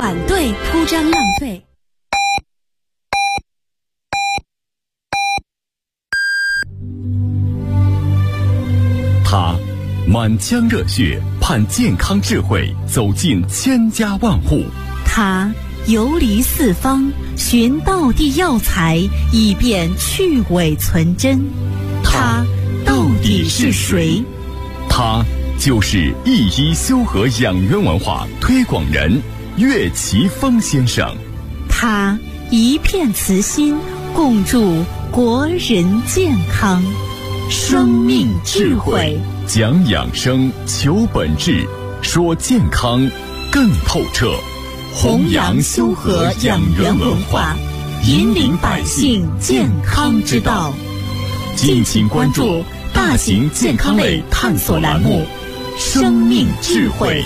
反对铺张浪费。 他满腔热血盼健康智慧走进千家万户， 他游离四方寻道地药材，以便去伪存真。他到底是谁？ 他就是一一修和养元文化推广人岳奇峰先生。 他一片慈心，共筑国人健康。生命智慧， 讲养生，求本质，说健康更透彻。 弘扬修和养元文化，引领百姓健康之道。敬请关注大型健康类探索栏目《生命智慧》。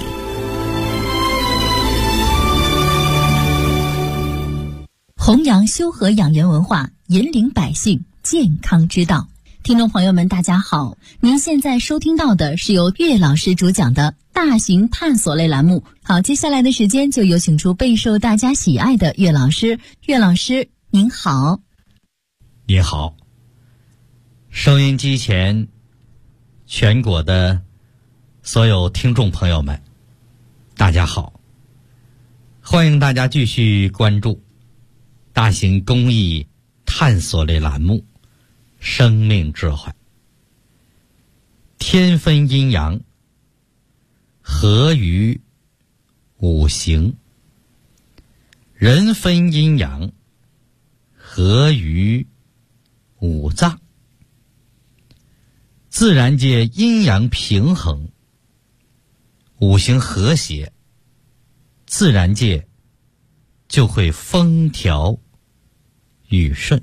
弘扬修和养元文化，引领百姓健康之道。听众朋友们，大家好，您现在收听到的是由岳老师主讲的大型探索类栏目。好，接下来的时间就有请出备受大家喜爱的岳老师。岳老师您好。 你好，收音机前全国的所有听众朋友们，大家好，欢迎大家继续关注大型公益探索类栏目生命智慧。天分阴阳，合于五行；人分阴阳，合于五脏。自然界阴阳平衡，五行和谐，自然界就会风调雨顺。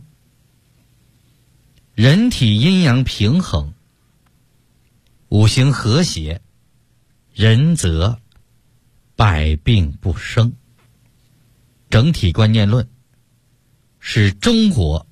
人体阴阳平衡，五行和谐，人则百病不生。整体观念论是中国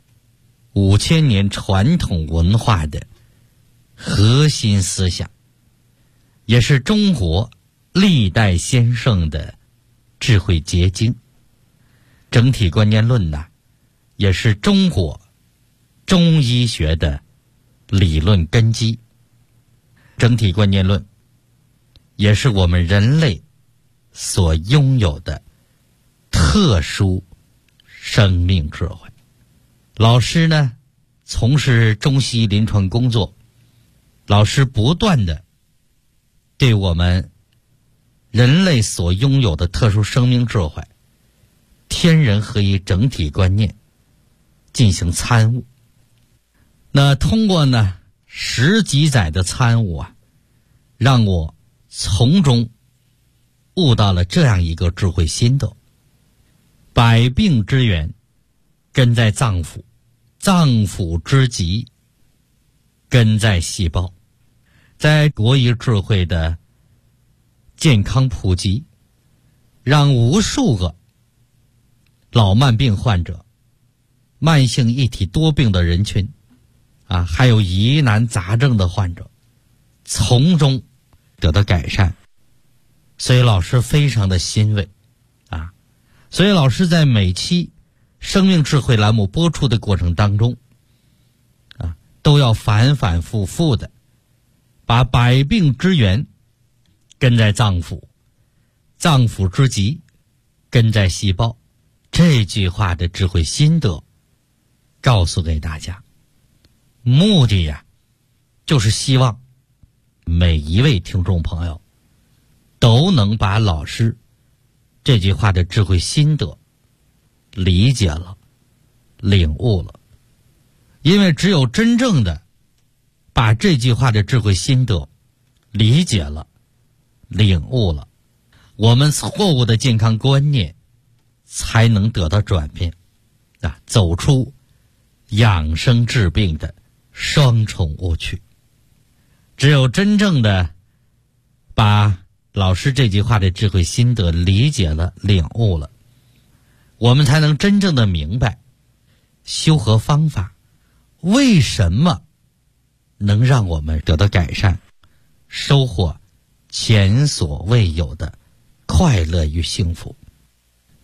5000年传统文化的核心思想，也是中国历代先圣的智慧结晶。整体观念论呢，也是中国中医学的理论根基。整体观念论也是我们人类所拥有的特殊生命智慧。老师呢，从事中西医临床工作，老师不断的对我们人类所拥有的特殊生命智慧、天人合一整体观念进行参悟。那通过呢10几载的参悟啊，让我从中悟到了这样一个智慧心得：百病之源根在脏腑，脏腑之疾根在细胞。在国医智慧的健康普及，让无数个老慢病患者、慢性一体多病的人群还有疑难杂症的患者从中得到改善。所以老师非常的欣慰所以老师在每期生命智慧栏目播出的过程当中都要反反复复的把百病之源根在脏腑，脏腑之疾根在细胞这句话的智慧心得告诉给大家。目的就是希望每一位听众朋友都能把老师这句话的智慧心得理解了、领悟了。因为只有真正的把这句话的智慧心得理解了、领悟了，我们错误的健康观念才能得到转变走出养生治病的双重误区。只有真正的把老师这句话的智慧心得理解了、领悟了，我们才能真正的明白修和方法为什么能让我们得到改善，收获前所未有的快乐与幸福。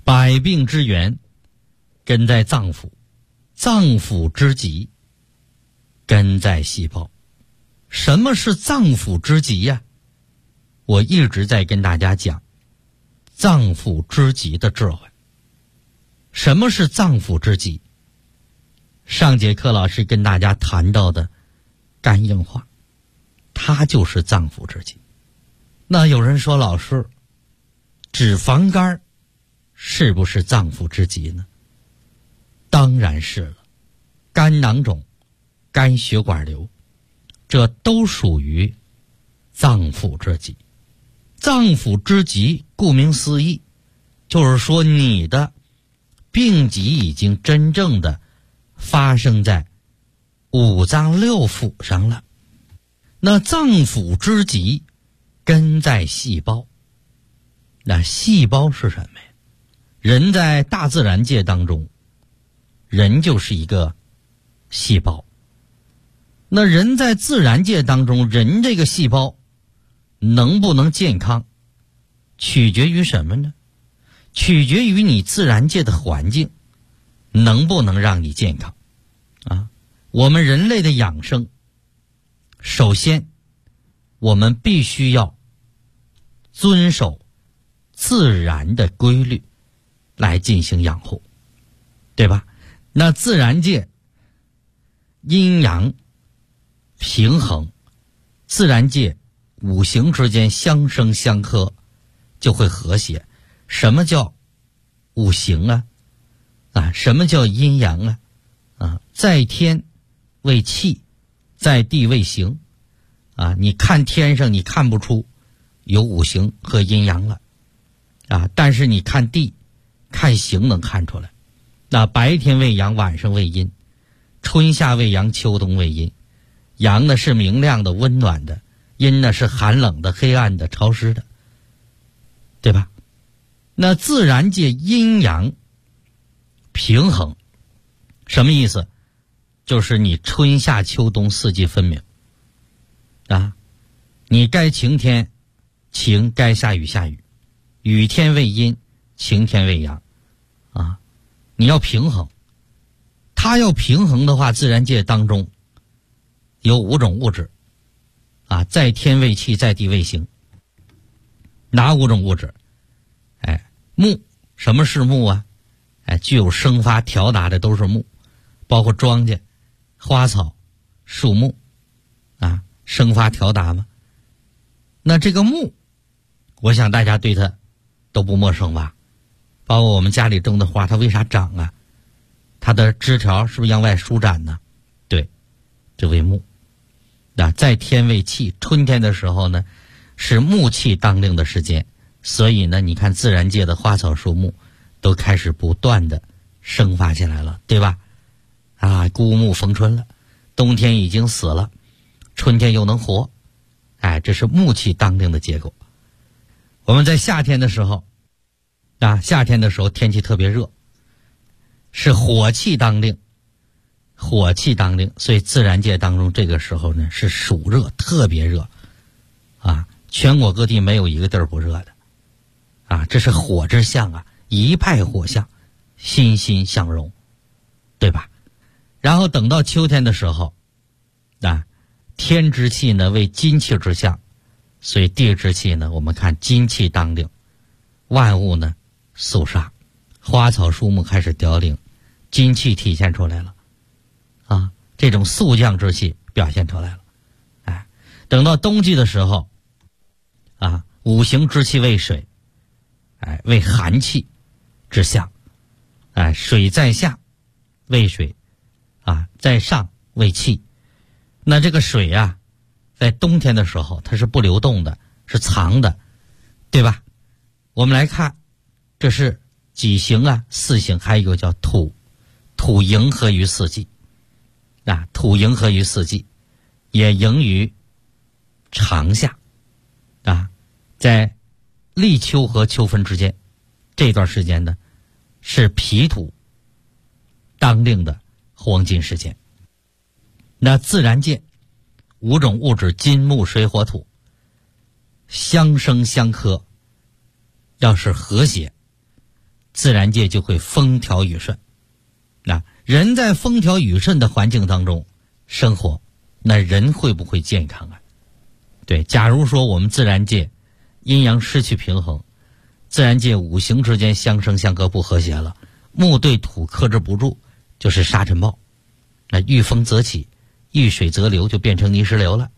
百病之源根在脏腑，脏腑之疾根在细胞。什么是脏腑之疾呀？我一直在跟大家讲脏腑之疾的智慧。什么是脏腑之疾？上节课老师跟大家谈到的肝硬化，它就是脏腑之疾。那有人说，老师，脂肪肝是不是脏腑之疾呢？当然是了。肝囊肿、肝血管瘤，这都属于脏腑之疾。脏腑之疾顾名思义，就是说你的病疾已经真正的发生在五脏六腑上了。那脏腑之疾根在细胞。那细胞是什么呀？人在大自然界当中，人就是一个细胞。那人在自然界当中，人这个细胞能不能健康，取决于什么呢？取决于你自然界的环境能不能让你健康啊。我们人类的养生，首先我们必须要遵守自然的规律来进行养护，对吧？那自然界阴阳平衡，自然界五行之间相生相克，就会和谐。什么叫五行啊？什么叫阴阳啊？在天为气，在地为形啊。你看天上你看不出有五行和阴阳了啊，但是你看地看形能看出来。那白天为阳，晚上为阴，春夏为阳，秋冬为阴。阳呢是明亮的温暖的，阴呢是寒冷的黑暗的潮湿的，对吧？那自然界阴阳平衡什么意思？就是你春夏秋冬四季分明啊，你该晴天晴，该下雨下雨，雨天为阴，晴天为阳啊，你要平衡。它要平衡的话，自然界当中有五种物质啊，在天为气，在地为形。哪五种物质？木。什么是木啊？具有生发调达的都是木，包括庄稼、花草、树木啊，生发调达嘛。那这个木，我想大家对它都不陌生吧？包括我们家里种的花，它为啥长啊？它的枝条是不是向外舒展呢？对，这为木。那在天为气，春天的时候呢，是木气当令的时间，所以呢，你看自然界的花草树木都开始不断的生发起来了，对吧？啊，孤木逢春了，冬天已经死了，春天又能活，这是木气当令的结果。我们在夏天的时候，夏天的时候天气特别热，是火气当令，火气当令，所以自然界当中这个时候呢是暑热，特别热啊，全国各地没有一个地儿不热的啊，这是火之象啊，一派火象，欣欣向荣，对吧？然后等到秋天的时候天之气呢为金气之象，所以地之气呢我们看金气当令，万物呢肃杀，花草树木开始凋零，金气体现出来了啊，这种肃降之气表现出来了。等到冬季的时候五行之气为水，为寒气之象，水在下为水在上为气。那这个水在冬天的时候它是不流动的，是藏的，对吧？我们来看，这是几行四行，还有一个叫土，土迎合于四季土迎合于四季，也迎于长夏在立秋和秋分之间这段时间呢，是脾土当令的黄金时间。那自然界五种物质金木水火土相生相克，要是和谐， 自然界就会风调雨顺。那人在风调雨顺的环境当中生活，那人会不会健康啊？对，假如说我们自然界阴阳失去平衡，自然界五行之间相生相克不和谐了，木对土克制不住，就是沙尘暴。那遇风则起，遇水则流，就变成泥石流了，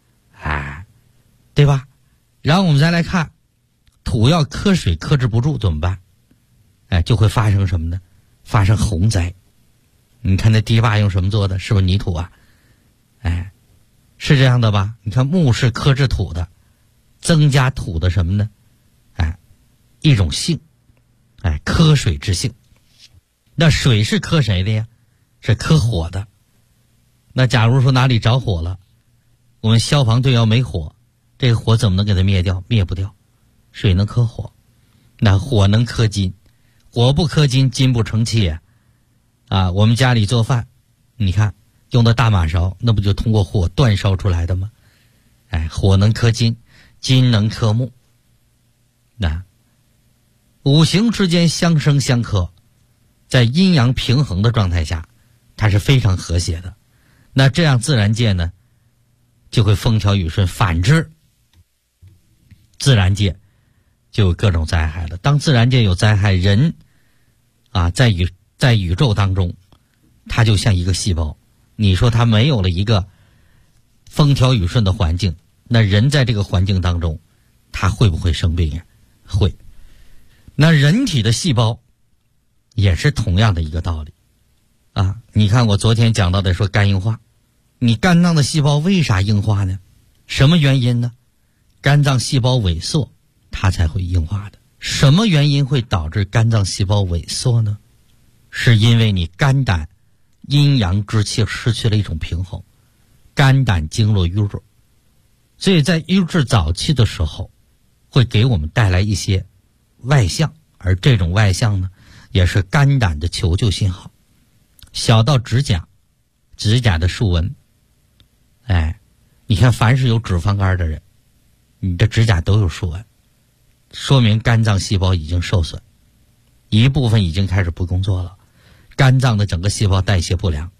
对吧？然后我们再来看，土要克水克制不住怎么办？就会发生什么呢？发生洪灾。你看那堤坝用什么做的？是不是泥土啊？是这样的吧？你看木是克制土的，增加土的什么呢？一种性，克水之性。那水是克谁的呀？是克火的。那假如说哪里着火了，我们消防队要没火，这个火怎么能给它灭掉？灭不掉。水能克火，那火能克金，火不克金，金不成器啊！我们家里做饭，你看用的大马勺，那不就通过火煅烧出来的吗？火能克金，金能克木。那五行之间相生相克，在阴阳平衡的状态下，它是非常和谐的。那这样自然界呢，就会风调雨顺。反之，自然界就有各种灾害了。当自然界有灾害，人在宇宙当中，它就像一个细胞。你说它没有了一个风调雨顺的环境，那人在这个环境当中，他会不会生病呀？会。那人体的细胞也是同样的一个道理你看我昨天讲到的说肝硬化，你肝脏的细胞为啥硬化呢？什么原因呢？肝脏细胞萎缩，它才会硬化的。什么原因会导致肝脏细胞萎缩呢？是因为你肝胆阴阳之气失去了一种平衡，肝胆经络瘀滞，所以在瘀滞早期的时候，会给我们带来一些外象，而这种外象呢，也是肝胆的求救信号。小到指甲的竖纹，你看凡是有脂肪肝的人，你的指甲都有竖纹，说明肝脏细胞已经受损，一部分已经开始不工作了，肝脏的整个细胞代谢不良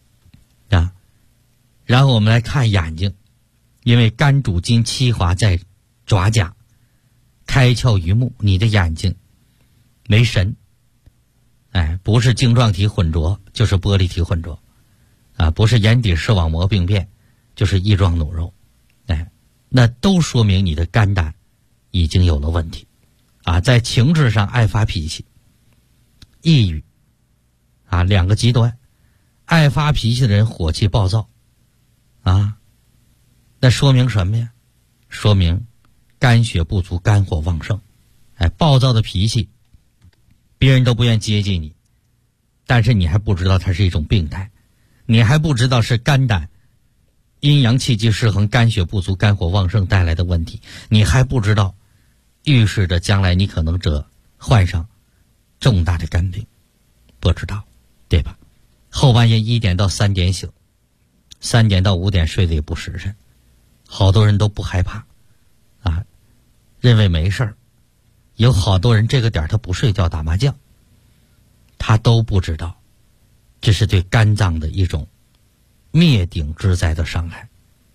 然后我们来看眼睛，因为肝主筋，气华在爪甲，开窍于目，你的眼睛没神，不是晶状体混浊，就是玻璃体混浊不是眼底视网膜病变，就是翼状脓肉，那都说明你的肝胆已经有了问题在情志上爱发脾气，抑郁两个极端。爱发脾气的人火气暴躁那说明什么呀？说明肝血不足，肝火旺盛。暴躁的脾气，别人都不愿接近你，但是你还不知道它是一种病态，你还不知道是肝胆阴阳气机失衡，肝血不足，肝火旺盛带来的问题，你还不知道预示着将来你可能患上重大的肝病，不知道，对吧？后半夜1点到3点醒，3点到5点睡得也不实辰，好多人都不害怕认为没事儿。有好多人这个点他不睡觉打麻将，他都不知道这是对肝脏的一种灭顶之灾的伤害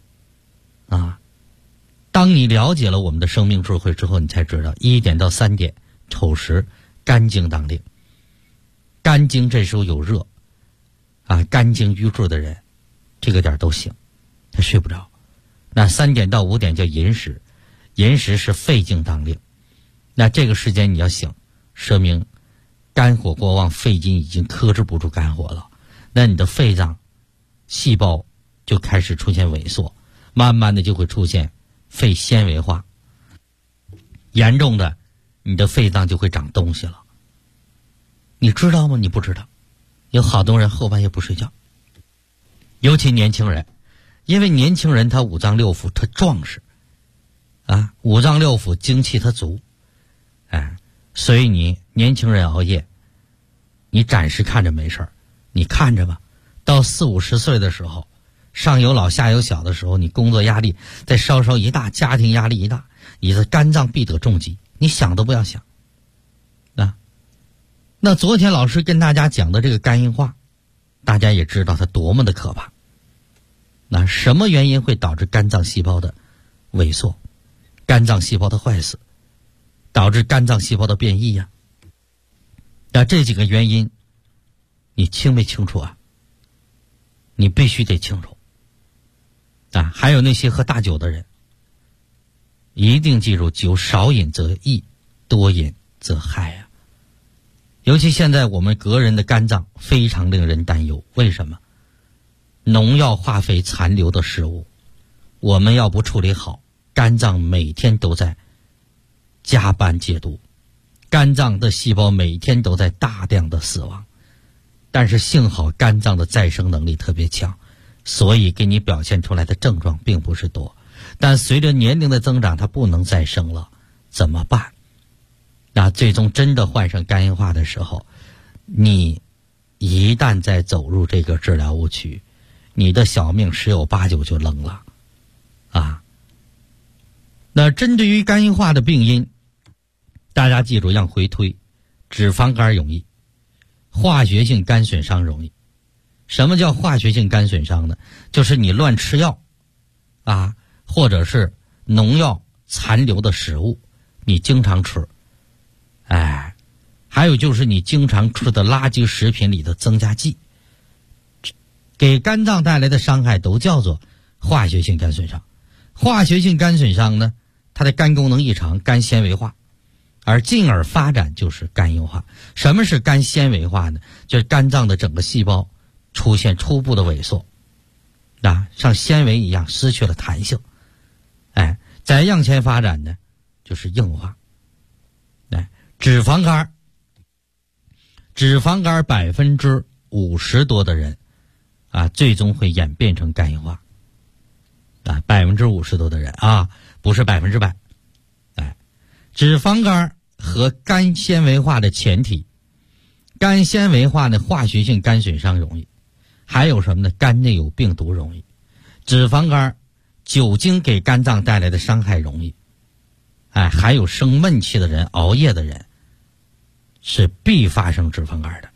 当你了解了我们的生命智慧之后，你才知道1点到3点丑时肝经当令，肝经这时候有热肝经瘀滞的人这个点都醒，他睡不着。那3点到5点叫寅时，寅时是肺经当令，那这个时间你要醒，说明肝火过旺，肺经已经克制不住肝火了，那你的肺脏细胞就开始出现萎缩，慢慢的就会出现肺纤维化，严重的你的肺脏就会长东西了。你知道吗？你不知道。有好多人后半夜不睡觉，尤其年轻人，因为年轻人他五脏六腑他壮实五脏六腑精气他足所以你年轻人熬夜，你暂时看着没事儿，你看着吧，到40、50岁的时候，上有老下有小的时候，你工作压力再稍稍一大，家庭压力一大，你的肝脏必得重击，你想都不要想那昨天老师跟大家讲的这个肝硬化，大家也知道它多么的可怕。那什么原因会导致肝脏细胞的萎缩，肝脏细胞的坏死，导致肝脏细胞的变异呀？那这几个原因你清没清楚啊？你必须得清楚啊！还有那些喝大酒的人，一定记住，酒少饮则益，多饮则害啊！尤其现在我们国人的肝脏非常令人担忧，为什么？农药化肥残留的食物，我们要不处理好，肝脏每天都在加班解毒，肝脏的细胞每天都在大量的死亡。但是幸好肝脏的再生能力特别强，所以给你表现出来的症状并不是多。但随着年龄的增长，它不能再生了，怎么办？那最终真的患上肝硬化的时候，你一旦再走入这个治疗误区，你的小命10有8九就扔了啊！那针对于肝硬化的病因，大家记住要回推：脂肪肝容易，化学性肝损伤容易。什么叫化学性肝损伤呢？就是你乱吃药啊，或者是农药残留的食物你经常吃，还有就是你经常吃的垃圾食品里的增加剂，给肝脏带来的伤害都叫做化学性肝损伤。化学性肝损伤呢，它的肝功能异常，肝纤维化，而进而发展就是肝硬化。什么是肝纤维化呢？就是肝脏的整个细胞出现初步的萎缩，像纤维一样失去了弹性。再向前发展呢，就是硬化。脂肪肝50%多的人最终会演变成肝硬化。50%多的人不是100%。脂肪肝和肝纤维化的前提，肝纤维化的化学性肝损伤容易，还有什么呢？肝内有病毒容易。脂肪肝酒精给肝脏带来的伤害容易，还有生闷气的人、熬夜的人是必发生脂肪肝的。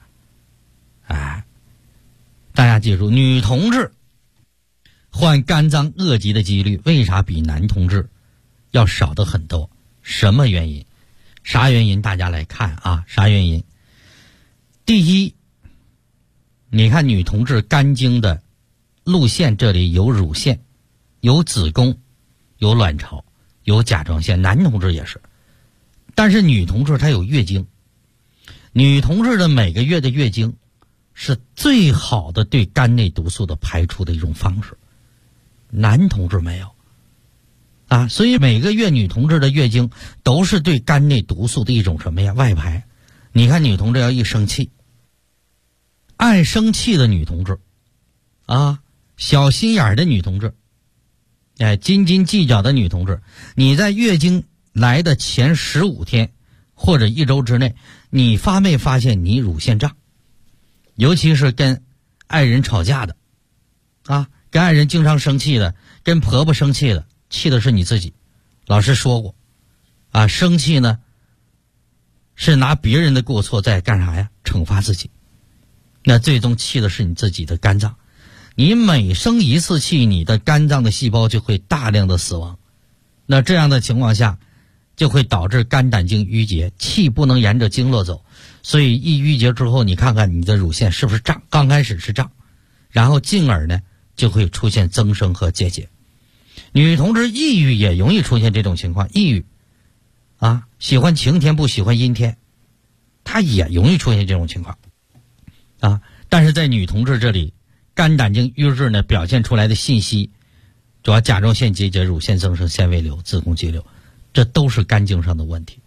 大家记住，女同志患肝脏恶疾的几率为啥比男同志要少得很多？什么原因？啥原因？大家来看啥原因？第一，你看女同志肝经的路线，这里有乳腺，有子宫，有卵巢，有甲状腺，男同志也是。但是女同志她有月经，女同志的每个月的月经是最好的对肝内毒素的排出的一种方式，男同志没有所以每个月女同志的月经都是对肝内毒素的一种什么呀？外排。你看女同志要一生气，爱生气的女同志小心眼的女同志，斤斤计较的女同志，你在月经来的前15天或者1周之内，你发没发现你乳腺胀？尤其是跟爱人吵架的跟爱人经常生气的，跟婆婆生气的，气的是你自己。老师说过生气呢是拿别人的过错在干啥呀？惩罚自己。那最终气的是你自己的肝脏。你每生一次气，你的肝脏的细胞就会大量的死亡。那这样的情况下就会导致肝胆经淤结，气不能沿着经络走，所以一淤结之后，你看看你的乳腺是不是胀？刚开始是胀，然后进而呢就会出现增生和结节。女同志抑郁也容易出现这种情况，抑郁喜欢晴天不喜欢阴天，她也容易出现这种情况但是在女同志这里，肝胆经瘀滞呢表现出来的信息，主要甲状腺结节、乳腺增生、纤维瘤、子宫肌瘤，这都是肝经上的问题。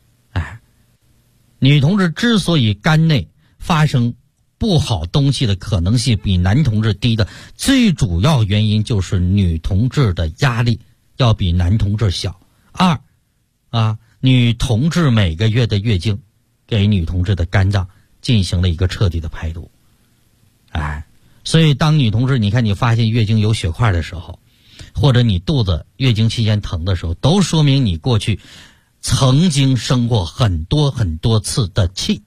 女同志之所以肝内发生不好东西的可能性比男同志低的最主要原因就是女同志的压力要比男同志小。女同志每个月的月经给女同志的肝脏进行了一个彻底的排毒。所以当女同志你看你发现月经有血块的时候，或者你肚子月经期间疼的时候，都说明你过去曾经生过很多很多次的气，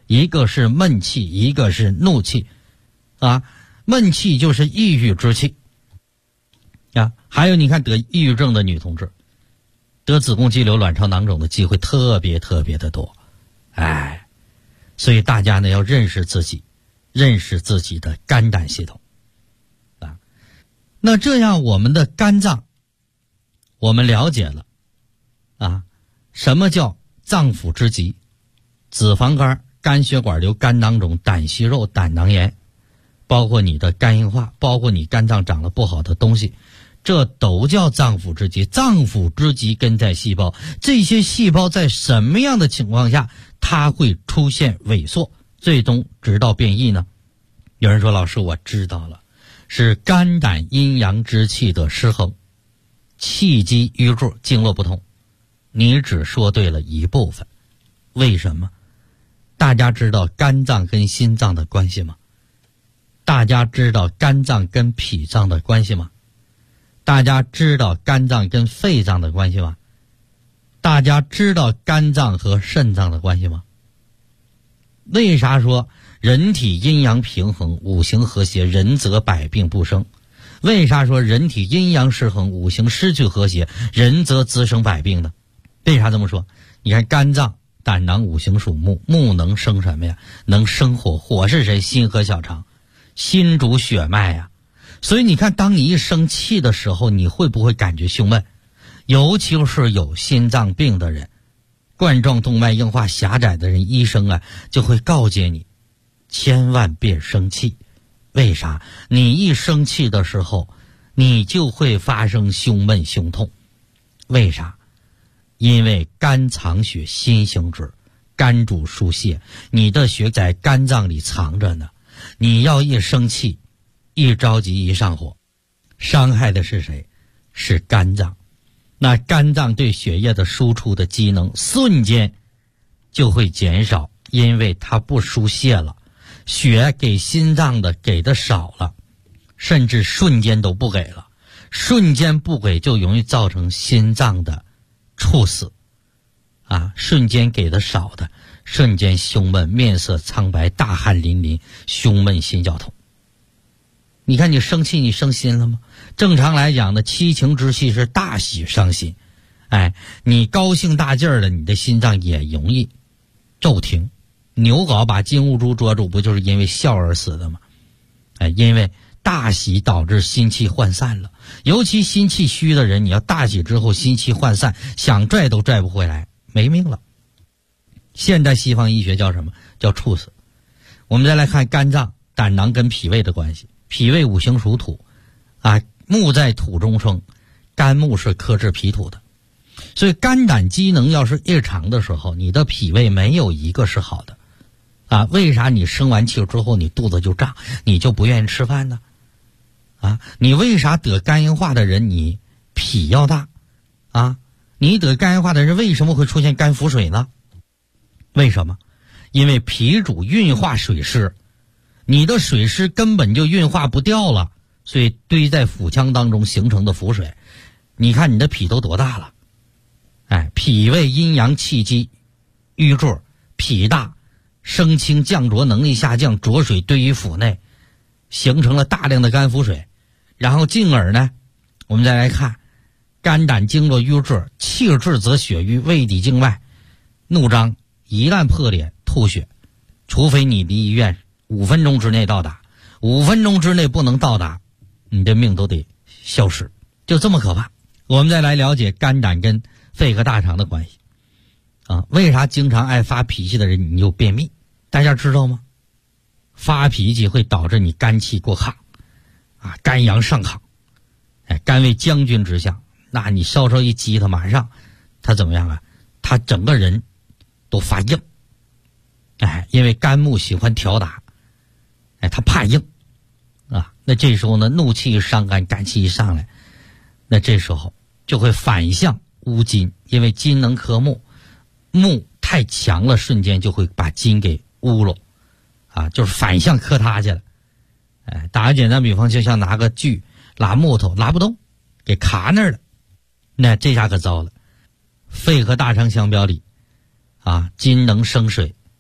一个是闷气，一个是怒气啊。闷气就是抑郁之气啊。还有你看得抑郁症的女同志，得子宫肌瘤、卵巢囊肿的机会特别特别的多。所以大家呢要认识自己，认识自己的肝胆系统啊。那这样我们的肝脏我们了解了啊，什么叫脏腑之疾？脂肪肝、肝血管瘤、肝囊肿、胆息肉、胆囊炎，包括你的肝硬化，包括你肝脏长了不好的东西，这都叫脏腑之疾。脏腑之疾根在细胞，这些细胞在什么样的情况下它会出现萎缩，最终直到变异呢？有人说老师我知道了，是肝胆阴阳之气的失衡，气机瘀滞，经络不通。你只说对了一部分。为什么？大家知道肝脏跟心脏的关系吗？大家知道肝脏跟脾脏的关系吗？大家知道肝脏跟肺脏的关系吗？大家知道肝脏和肾脏的关系吗？为啥说人体阴阳平衡，五行和谐，人则百病不生？为啥说人体阴阳失衡，五行失去和谐，人则滋生百病呢？为啥这么说？你看肝脏、胆囊五行属木，木能生什么呀？能生火，火是谁？心和小肠，心主血脉呀。所以你看，当你一生气的时候，你会不会感觉胸闷？尤其是有心脏病的人，冠状动脉硬化狭窄的人，医生啊就会告诫你，千万别生气。为啥？你一生气的时候，你就会发生胸闷胸痛。为啥？因为肝藏血，心行止，肝主疏泄，你的血在肝脏里藏着呢。你要一生气，一着急，一上火，伤害的是谁？是肝脏。那肝脏对血液的输出的机能瞬间就会减少，因为它不输泄了，血给心脏的给的少了，甚至瞬间都不给了。瞬间不给就容易造成心脏的猝死啊！瞬间给的少的，瞬间胸闷，面色苍白，大汗淋漓，胸闷心绞痛。你看你生气，你生心了吗？正常来讲呢，七情之气是大喜伤心。你高兴大劲儿了，你的心脏也容易骤停。牛皋把金兀术捉住，不就是因为笑而死的吗？因为大喜导致心气涣散了。尤其心气虚的人，你要大喜之后心气涣散，想拽都拽不回来，没命了。现代西方医学叫什么？叫猝死。我们再来看肝脏、胆囊跟脾胃的关系。脾胃五行属土啊，木在土中生，肝木是克制脾土的。所以肝胆机能要是异常的时候，你的脾胃没有一个是好的啊。为啥你生完气之后你肚子就胀，你就不愿意吃饭呢？啊，你为啥得肝硬化的人你脾要大啊？你得肝硬化的人为什么会出现肝腹水呢？为什么？因为脾主运化水湿，你的水湿根本就运化不掉了，所以堆在腹腔当中形成的腹水。你看你的脾都多大了？脾胃阴阳气机瘀滞，脾大，升清降浊能力下降，浊水堆于腹内，形成了大量的肝腹水。然后进而呢，我们再来看肝胆经络瘀滞，气滞则血瘀，胃底静脉怒张，一旦破裂吐血，除非你离医院5分钟之内到达，5分钟之内不能到达，你的命都得消失，就这么可怕。我们再来了解肝胆跟肺和大肠的关系啊。为啥经常爱发脾气的人你就便秘？大家知道吗？发脾气会导致你肝气过亢啊，肝阳上亢，肝为将军之象，那你稍稍一激他，马上他怎么样啊？他整个人都发硬，因为肝木喜欢挑打，他怕硬啊。那这时候呢，怒气一伤肝，肝气一上来，那这时候就会反向污金，因为金能克木，木太强了，瞬间就会把金给污了啊，就是反向克他去了。打个简单比方，就像拿个锯拉木头，拉不动，给卡那儿了，那这下可糟了。肺和大肠相表里啊，金能生水，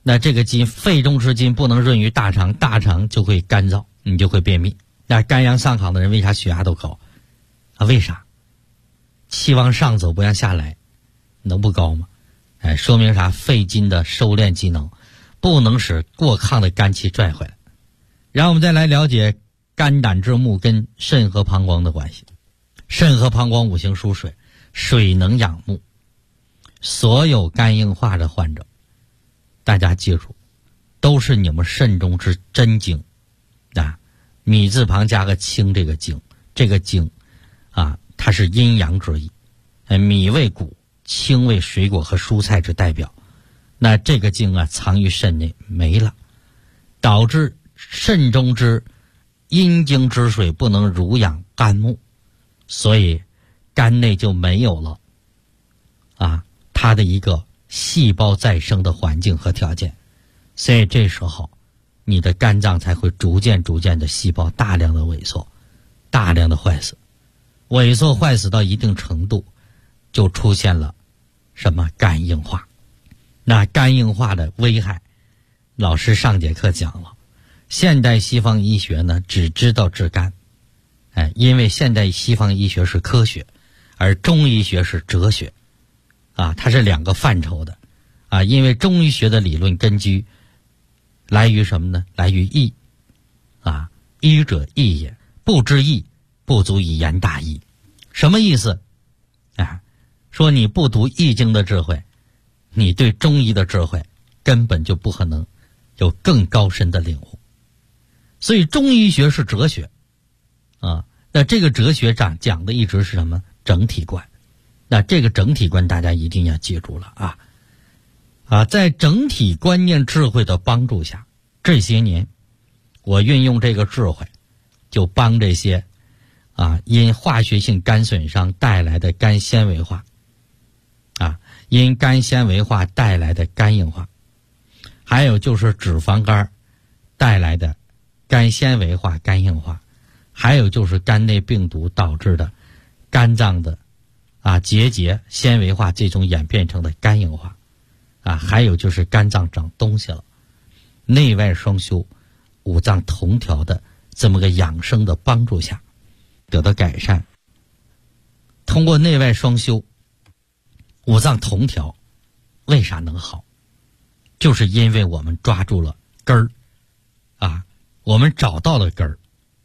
那这个津，肺中之津不能润于大肠，大肠就会干燥，你就会便秘。那肝阳上亢的人为啥血压都高啊？为啥？气往上走不让下来，能不高吗？说明啥？肺经的收敛机能不能使过亢的肝气拽回来。然后我们再来了解肝胆之木跟肾和膀胱的关系。肾和膀胱五行属水，水能养木。所有肝硬化的患者，大家记住，都是你们肾中之真精啊！米字旁加个清，这个精，这个精啊，它是阴阳之意。米为谷，清为水果和蔬菜之代表。那这个精啊，藏于肾内没了，导致肾中之阴精之水不能濡养肝木，所以肝内就没有了啊它的一个细胞再生的环境和条件。所以这时候你的肝脏才会逐渐的细胞大量的萎缩，大量的坏死。萎缩坏死到一定程度，就出现了什么肝硬化。那肝硬化的危害，老师上节课讲了。现代西方医学呢，只知道治肝，因为现代西方医学是科学，而中医学是哲学，啊，它是两个范畴的，啊，因为中医学的理论根基来于什么呢？来于义，啊，医者义也，不知义，不足以言大义。什么意思？啊，说你不读易经的智慧，你对中医的智慧根本就不可能有更高深的领悟。所以中医学是哲学啊，那这个哲学讲的一直是什么？整体观。那这个整体观大家一定要记住了啊！在整体观念智慧的帮助下，这些年我运用这个智慧，就帮这些因化学性肝损伤带来的肝纤维化，因肝纤维化带来的肝硬化，还有就是脂肪肝带来的肝纤维化、肝硬化，还有就是肝内病毒导致的肝脏的结节纤维化，这种演变成的肝硬化，还有就是肝脏长东西了，内外双修、五脏同调的这么个养生的帮助下得到改善。通过内外双修、五脏同调，为啥能好？就是因为我们抓住了根儿，我们找到了根儿。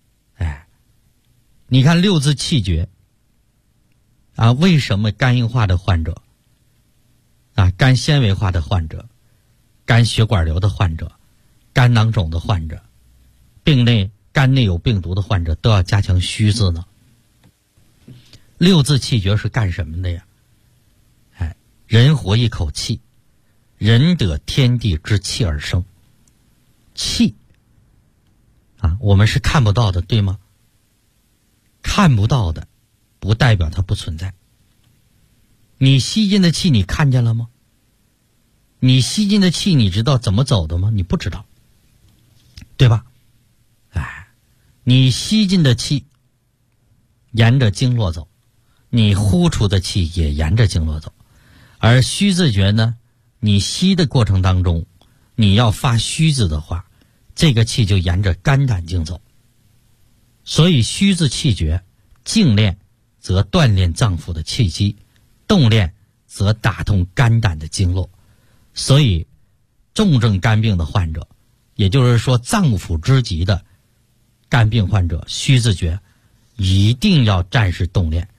你看六字气诀为什么肝硬化的患者肝纤维化的患者、肝血管瘤的患者、肝囊肿的患者、肝内有病毒的患者都要加强虚字呢？六字气诀是干什么的呀？人活一口气，人得天地之气而生。气我们是看不到的，对吗？看不到的不代表它不存在。你吸进的气你看见了吗？你吸进的气你知道怎么走的吗？你不知道，对吧？你吸进的气沿着经络走，你呼出的气也沿着经络走。而虚字诀呢，你吸的过程当中，你要发虚字的话，这个气就沿着肝胆经走。所以虚字气诀，静练则锻炼脏腑的气机，动练则打通肝胆的经络。所以重症肝病的患者，也就是说脏腑之疾的肝病患者，虚字诀一定要战士动练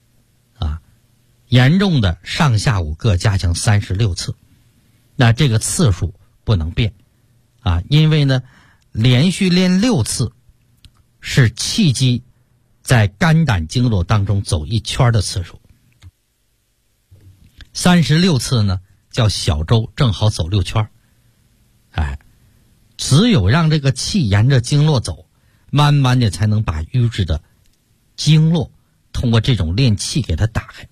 严重的上下午各加强36次。那这个次数不能变因为呢连续练6次是气机在肝胆经络当中走一圈的次数。36次呢叫小周，正好走6圈。只有让这个气沿着经络走，慢慢的才能把瘀滞的经络通过这种练气给它打开。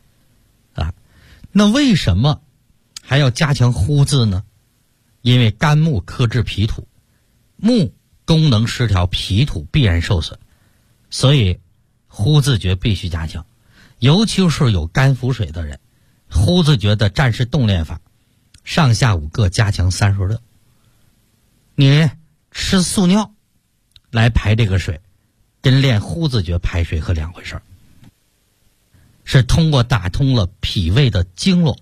那为什么还要加强呼字呢？因为肝木克制脾土，木功能失调，脾土必然受损，所以呼字诀必须加强。尤其是有肝腹水的人，呼字诀的战士动练法上下午各加强36。你吃速尿来排这个水，跟练呼子诀排水可两回事，是通过打通了脾胃的经络，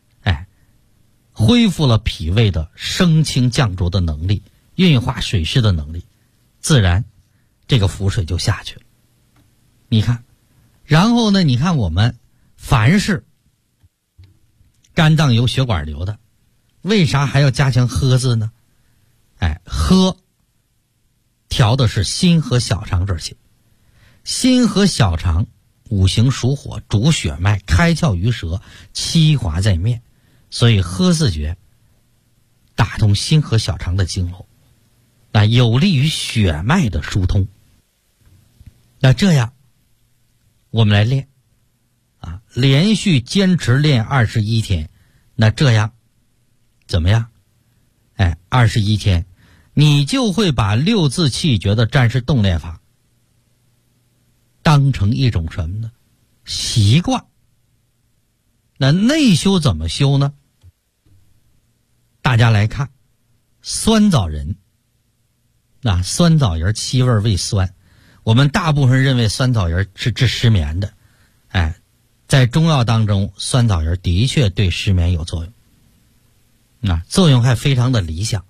恢复了脾胃的升清降浊的能力，运化水湿的能力，自然这个腹水就下去了。你看，然后呢，你看我们凡是肝脏有血管瘤的，为啥还要加强喝字呢？喝调的是心和小肠这些，心和小肠五行属火，主血脉，开窍于舌，七华在面，所以喝字诀打通心和小肠的经络，那有利于血脉的疏通。那这样我们来练连续坚持练21天，那这样怎么样？21天你就会把六字气诀的战士动练法当成一种什么呢？习惯。那内修怎么修呢？大家来看酸枣仁，那酸枣仁气味味酸，我们大部分认为酸枣仁是治失眠的，在中药当中酸枣仁的确对失眠有作用，作用还非常的理想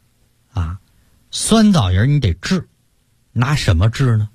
酸枣仁你得治，拿什么治呢？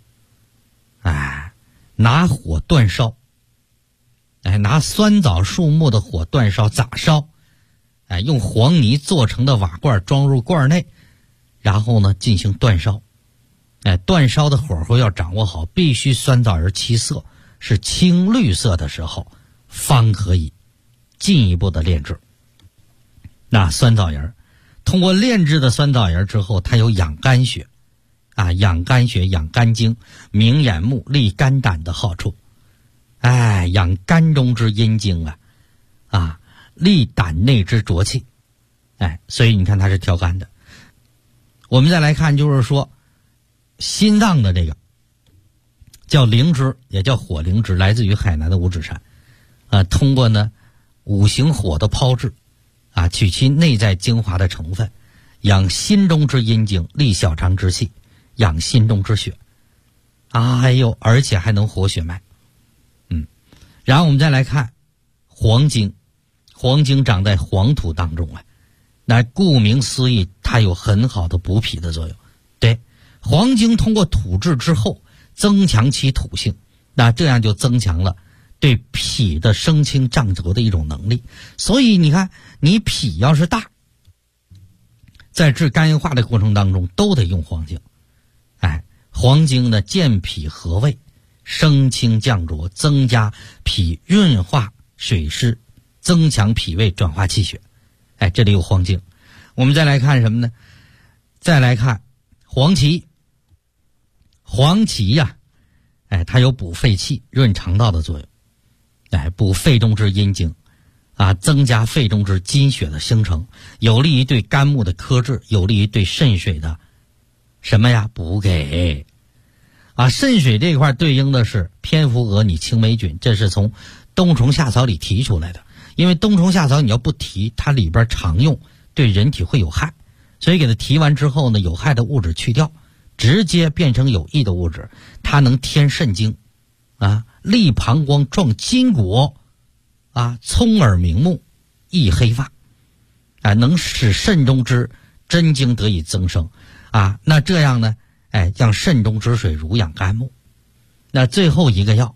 拿火煅烧，拿酸枣树木的火煅烧。咋烧？用黄泥做成的瓦罐装入罐内，然后呢进行煅烧。煅烧的火候要掌握好，必须酸枣仁七色是青绿色的时候，方可以进一步的炼制。那酸枣仁通过炼制的酸枣仁之后，它有养肝血养肝血、养肝经、明眼目、利肝胆的好处。养肝中之阴经利胆内之浊气。所以你看它是调肝的。我们再来看，就是说心脏的这个叫灵芝，也叫火灵芝，来自于海南的五指山。通过呢五行火的抛制取其内在精华的成分，养心中之阴经，利小肠之气，养心中之血而且还能活血脉。然后我们再来看黄精，黄精长在黄土当中那顾名思义，它有很好的补脾的作用。对，黄精通过土制之后增强其土性，那这样就增强了对脾的升清胀浊的一种能力。所以你看，你脾要是大，在治肝硬化的过程当中都得用黄精。黄精呢健脾和胃，升清降浊，增加脾润化水湿，增强脾胃转化气血。这里有黄精。我们再来看什么呢？再来看黄芪。黄芪它有补肺气、润肠道的作用，补肺中之阴经增加肺中之津血的形成，有利于对肝木的克制，有利于对肾水的什么呀？补给肾水这块对应的是蝙蝠蛾拟青霉菌，这是从冬虫夏草里提出来的。因为冬虫夏草你要不提，它里边常用，对人体会有害，所以给它提完之后呢，有害的物质去掉，直接变成有益的物质。它能添肾精利膀胱，壮筋骨聪耳明目，益黑发能使肾中之真精得以增生那这样呢让肾中之水濡养肝木。那最后一个药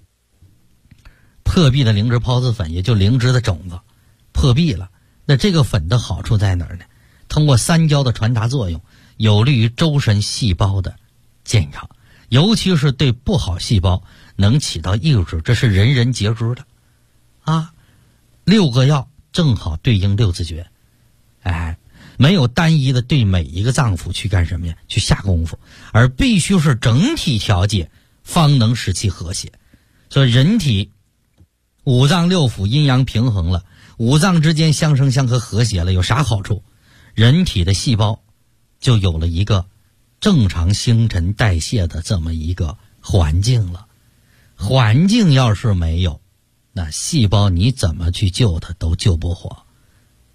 破壁的灵芝孢子粉，也就灵芝的种子破壁了。那这个粉的好处在哪儿呢？通过三焦的传达作用，有利于周身细胞的健康，尤其是对不好细胞能起到抑制，这是人人皆知的6个药正好对应六字诀，没有单一的对每一个脏腑去干什么呀？去下功夫，而必须是整体调节，方能使其和谐。所以人体五脏六腑阴阳平衡了，五脏之间相生相克和谐了，有啥好处？人体的细胞就有了一个正常新陈代谢的这么一个环境了。环境要是没有，那细胞你怎么去救它都救不活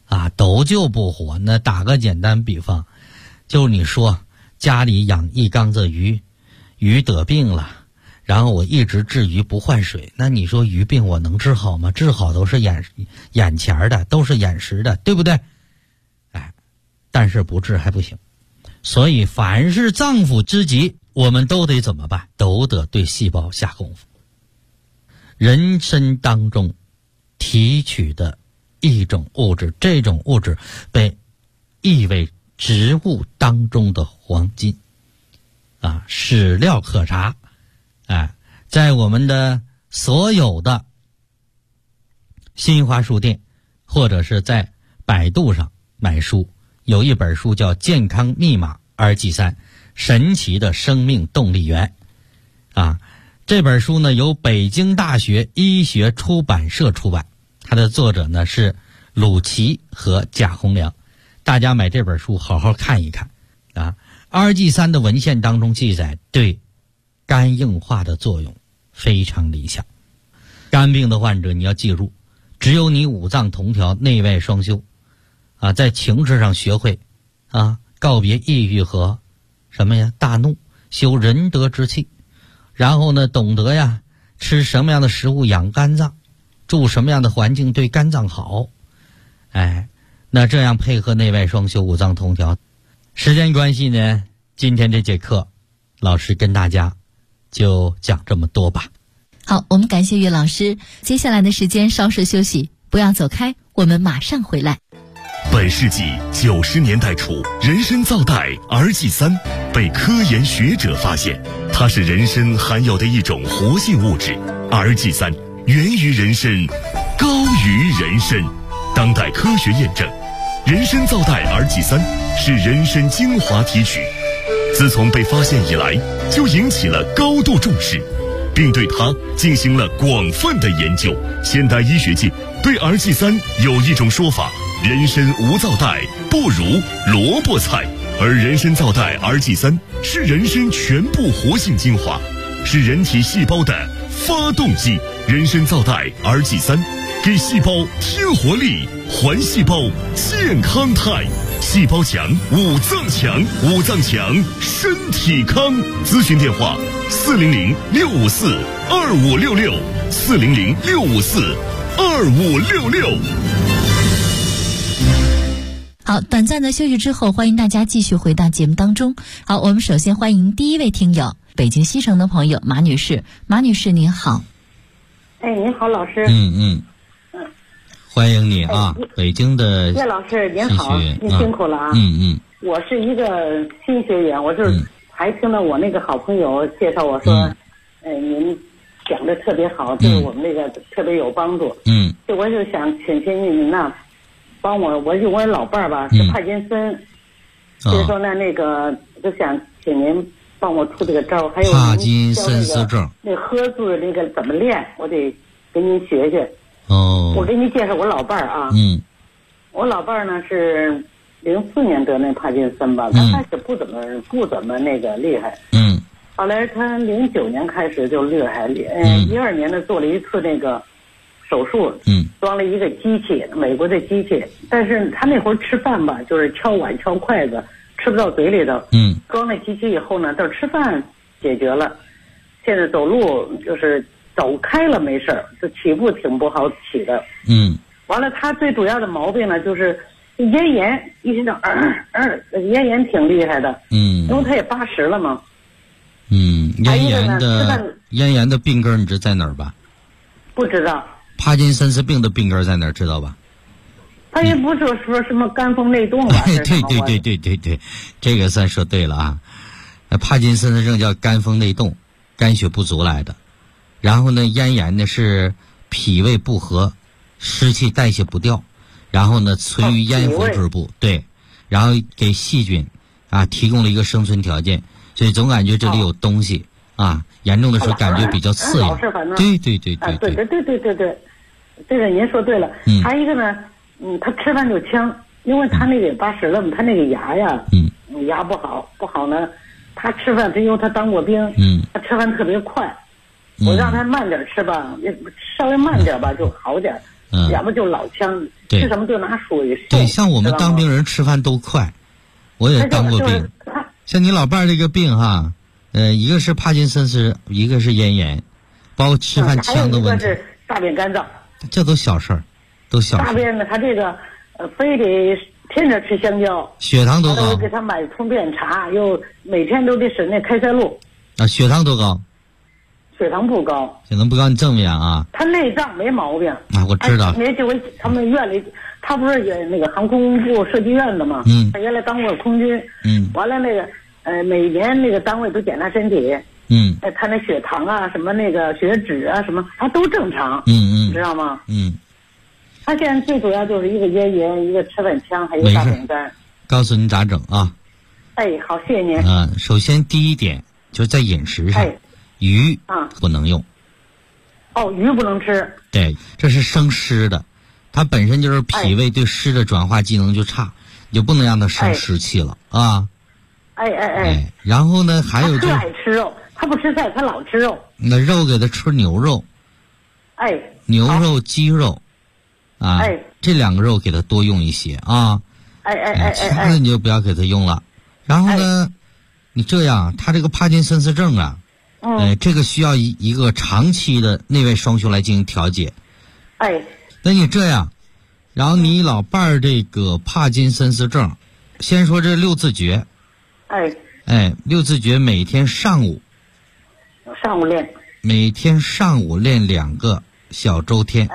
啊，都救不活。那打个简单比方，就你说家里养一缸子鱼，鱼得病了，然后我一直治鱼不换水，那你说鱼病我能治好吗？治好都是眼前的，都是眼识的，对不对？哎，但是不治还不行。所以凡是脏腑之疾，我们都得怎么办？都得对细胞下功夫。人参当中提取的一种物质，这种物质被誉为植物当中的黄金啊，史料可查。哎，在我们的所有的新华书店或者是在百度上买书，有一本书叫《健康密码2G3神奇的生命动力源》啊，这本书呢由北京大学医学出版社出版，它的作者呢是鲁奇和贾洪良。大家买这本书好好看一看啊。2G3的文献当中记载，对肝硬化的作用非常理想。肝病的患者你要记住，只有你五脏同调，内外双修啊，在情志上学会啊，告别抑郁和什么呀大怒，修仁德之气，然后呢懂得呀吃什么样的食物养肝脏，住什么样的环境对肝脏好。哎，那这样配合内外双修，五脏同调。时间关系呢，今天这节课老师跟大家就讲这么多吧。 好，我们感谢岳老师。接下来的时间稍事休息，不要走开，我们马上回来。 本世纪90年代初，人参皂苷 2G3 被科研学者发现，它是人参含有的一种活性物质。2G3 源于人参，高于人参。当代科学验证，人参皂苷 2G3 是人参精华提取，自从被发现以来，就引起了高度重视，并对它进行了广泛的研究。现代医学界对 2G3 有一种说法，人参无皂苷不如萝卜菜，而人参皂苷 2G3 是人参全部活性精华，是人体细胞的发动机。人参皂苷 2G3 给细胞添活力，还细胞健康态。细胞强，五脏强，五脏强，身体康。咨询电话：400-654-2566，400-654-2566。 好，短暂的休息之后，欢迎大家继续回到节目当中。好，我们首先欢迎第一位听友，北京西城的朋友马女士。马女士您好。 哎，您好，老师。 欢迎你啊，北京的岳老师您好，您辛苦了啊。我是一个新学员，我是还听到我那个好朋友介绍我说，您讲的特别好，对我们那个特别有帮助。就我就想请您呐，帮我是我老伴儿吧，是帕金森，所以说呢那个就想请您帮我出这个招，还有帕金森氏症那喝字那个怎么练，我得跟您学学。我给你介绍我老伴儿啊。我老伴儿呢是04年得那帕金森吧，他开始不怎么那个厉害。后来他09年开始就厉害。12年呢做了一次那个手术，装了一个机器，美国的机器，但是他那会儿吃饭吧，就是敲碗敲筷子，吃不到嘴里头。装了机器以后呢，到吃饭解决了。现在走路就是走开了没事儿，就起步挺不好起的。完了他最主要的毛病呢就是咽炎，一直到咽炎挺厉害的。因为他也80了嘛。 咽炎的病根你知在哪儿吧？ 不知道。 帕金森氏病的病根在哪儿知道吧？ 他也不是说什么肝风内动吧？ 对，这个算说对了啊。帕金森氏症叫肝风内动，肝血不足来的。然后呢，咽炎呢是脾胃不和，湿气代谢不掉，然后呢存于咽喉之部，对，然后给细菌啊提供了一个生存条件，所以总感觉这里有东西啊，严重的时候感觉比较刺痒。对， 这个您说对了。还有一个呢，他吃饭就呛，因为他那个80了嘛，他那个牙呀，牙不好呢，他吃饭，因为他当过兵，他吃饭特别快。我让他慢点吃吧，稍微慢点吧就好点。 要不就老呛，吃什么就拿水漱。 对，像我们当兵人吃饭都快，我也当过兵。像你老伴儿这个病哈，一个是帕金森氏，一个是咽炎，包括吃饭呛的问题。 还有一个是大便干燥。 这都小事儿，都小事。 大便呢，他这个非得天天吃香蕉， 血糖多高？ 我给他买通便茶，又每天都得审那开塞露。 啊，血糖多高？ 血糖不高。 血糖不高，你正面啊？ 他内脏没毛病。 啊，我知道。 就他们院里，他不是也那个航空部设计院的吗？他原来当过空军。完了那个每年那个单位都检查身体。他那血糖啊，什么那个血脂啊，什么他都正常。你知道吗？他现在最主要就是一个咽炎，一个吃饭呛，还有大便干。 告诉你咋整啊？ 好，谢谢您。 首先第一点就是在饮食上，鱼不能用。 鱼不能吃。 对，这是生湿的，它本身就是脾胃对湿的转化机能就差，你就不能让它生湿气了啊。然后呢，还有他爱吃肉，他不吃菜，他老吃肉。 那肉给他吃牛肉。牛肉、鸡肉，这2个肉给他多用一些啊。其他的你就不要给他用了。然后呢，你这样，他这个帕金森氏症啊，这个需要一个长期的内外双修来进行调节。那你这样，然后你老伴儿这个帕金森氏症，先说这6字诀。6字诀每天上午练。 每天上午练2个小周天。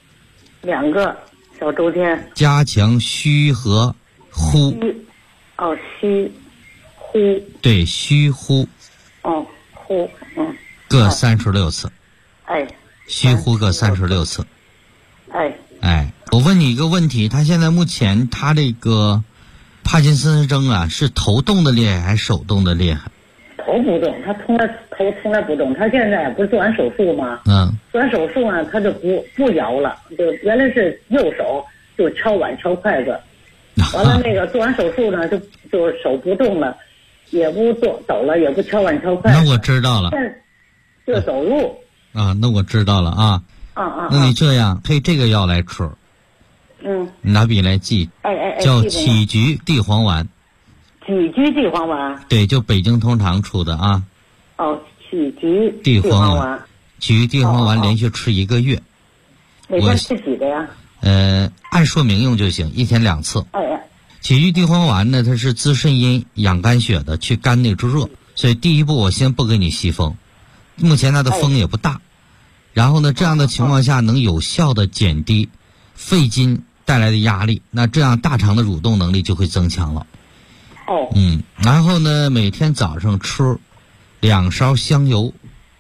2个小周天。 加强虚和呼。 虚呼。 对，虚呼。 呼。 各36次。虚呼各36次。我问你一个问题，他现在目前他这个帕金森氏症啊，是头动的厉害还是手动的厉害？ 头不动，他头从来不动。他现在不是做完手术吗？做完手术啊，他就不摇了，就原来是右手就敲碗敲筷子，完了那个做完手术呢，就手不动了，也不走了，也不敲碗敲筷子。 那我知道了。 就走路。 那我知道了啊。那你这样配这个药来吃。你拿笔来记。叫杞菊地黄丸。 杞菊地黄丸。 对，就北京通常出的啊。 杞菊地黄丸。杞菊地黄丸连续吃1个月。 每天吃几个呀？ 按说明用就行，1天2次。杞菊地黄丸呢，它是滋肾阴、养肝血的，去肝内之热。所以第一步我先不给你吸风，目前它的风也不大。然后呢，这样的情况下能有效的减低肺经带来的压力，那这样大肠的蠕动能力就会增强了。然后呢，每天早上吃2勺香油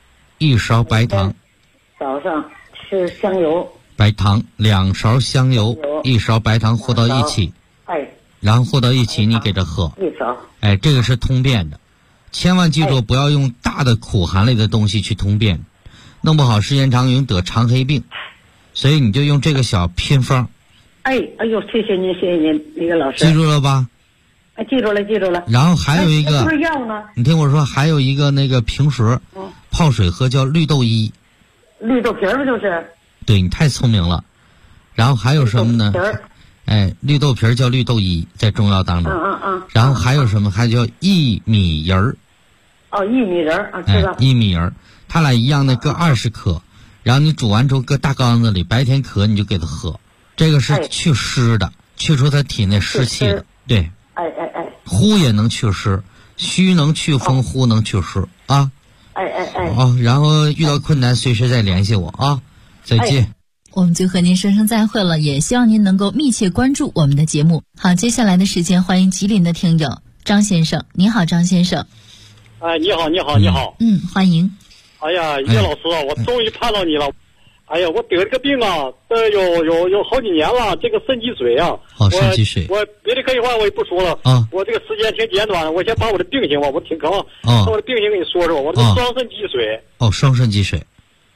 ，1勺白糖。 早上吃香油。 白糖2勺香油，1勺白糖和到一起。然后和到一起，你给它喝。 1勺。 这个是通便的，千万记住不要用大的苦寒类的东西去通便，弄不好时间长容易得肠黑病，所以你就用这个小偏方。 谢谢您，李个老师。 记住了吧？ 记住了。 然后还有一个， 不是药呢？ 你听我说，还有一个那个平时泡水喝叫绿豆衣。 绿豆皮儿不就是？ 对，你太聪明了。然后还有什么呢？绿豆皮儿叫绿豆衣，在中药当中。然后还有什么？还叫薏米仁儿。 薏米仁儿知道。 薏米仁儿，它俩一样的，各20克。然后你煮完之后搁大缸子里，白天渴你就给它喝。这个是去湿的，去除它体内湿气的。对。呼也能祛湿，虚能祛风，呼能祛湿啊。然后遇到困难随时再联系我啊。再见。 我们就和您说声再会了，也希望您能够密切关注我们的节目。好，接下来的时间欢迎吉林的听友张先生。你好，张先生。 你好。 欢迎。 叶老师，我终于盼到你了。我得这个病啊，有好几年了，这个肾积水啊。 肾积水。 我别的可以话我也不说了。我这个时间挺简短的，我先把我的病情吧，我挺渴望。把我的病情给你说说，我这个双肾积水。 双肾积水。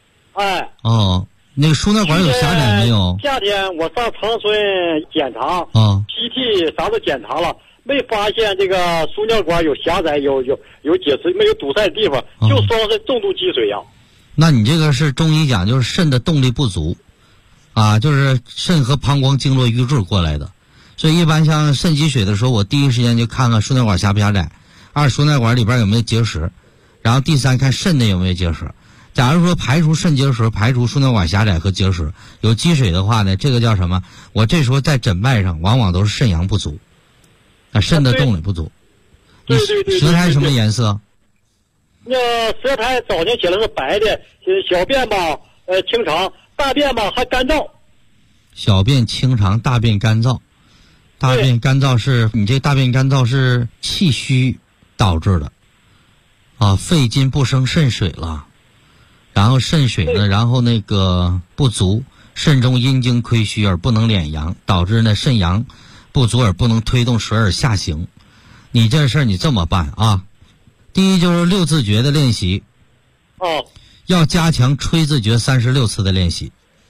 那个输尿管有狭窄没有？ 夏天我上长春检查，CT 啥都检查了，没发现这个输尿管有狭窄，有结石，没有堵塞的地方，就双肾重度积水呀。 那你这个是中医讲就是肾的动力不足， 啊，就是肾和膀胱经络瘀滞过来的。所以一般像肾积水的时候，我第一时间就看看输尿管狭不狭窄，二输尿管里边有没有结石，然后第三看肾内有没有结石。假如说排除肾结石，排除输尿管狭窄和结石，有积水的话呢，这个叫什么？我这时候在诊脉上往往都是肾阳不足，肾的动力不足。 对， 舌苔什么颜色？ 那舌苔早年起来是白的，小便吧清长，大便吧还干燥。 小便清长，大便干燥。大便干燥是你这大便干燥是气虚导致的啊，肺津不生肾水了，然后肾水呢，然后那个不足，肾中阴经亏虚而不能敛阳，导致呢肾阳不足而不能推动水而下行。你这事儿你这么办啊，第一就是六字诀的练习，要加强吹字诀36次的练习。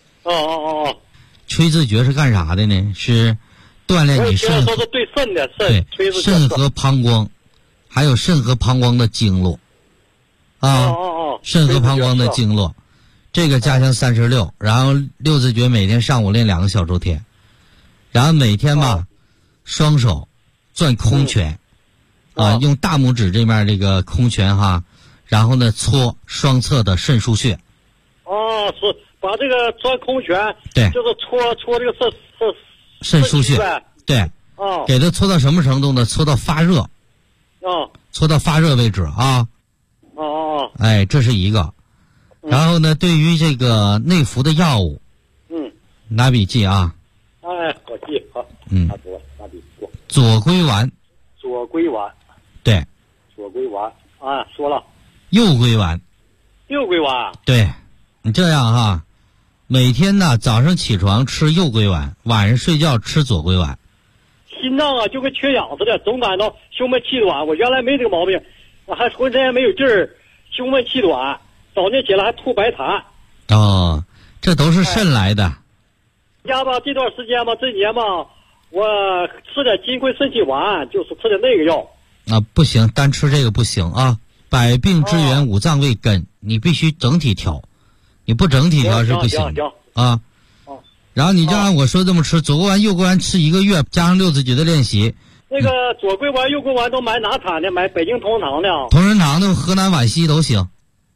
吹字诀是干啥的呢？是锻炼你肾， 说是对肾的对肾和膀胱，还有肾和膀胱的经络啊，肾和膀胱的经络，这个加强36，然后六字诀每天上午练2个小周天，然后每天吧，双手攥空拳啊，用大拇指这面这个空拳哈，然后呢搓双侧的肾腧穴。 是把这个攥空拳， 对， 就是搓这个肾腧穴，对，给它搓到什么程度呢？搓到发热，搓到发热为止啊。哎，这是一个。然后呢，对于这个内服的药物，拿笔记啊。 哎，我记好。拿笔过。 左归丸。 左归丸。 对。 左归丸啊，说了。 右归丸。 右归丸。 对，你这样哈。每天呢，早上起床吃右归丸，晚上睡觉吃左归丸。 心脏啊，就跟缺氧似的，总感到胸闷气短。我原来没这个毛病，我还浑身没有劲儿，胸闷气短，早上起来还吐白痰。 这都是肾来的。 家吧，这段时间吧，这年吧，我吃点金匮肾气丸，就是吃点那个药。 不行，单吃这个不行啊！百病之源，五脏为根，你必须整体调。你不整体调是不行啊！然后你就按我说这么吃，左归丸、右归丸吃1个月，加上六字诀的练习。 那个左归丸、右归丸都买哪产的？买北京同仁堂的。 同仁堂的、河南皖西都行。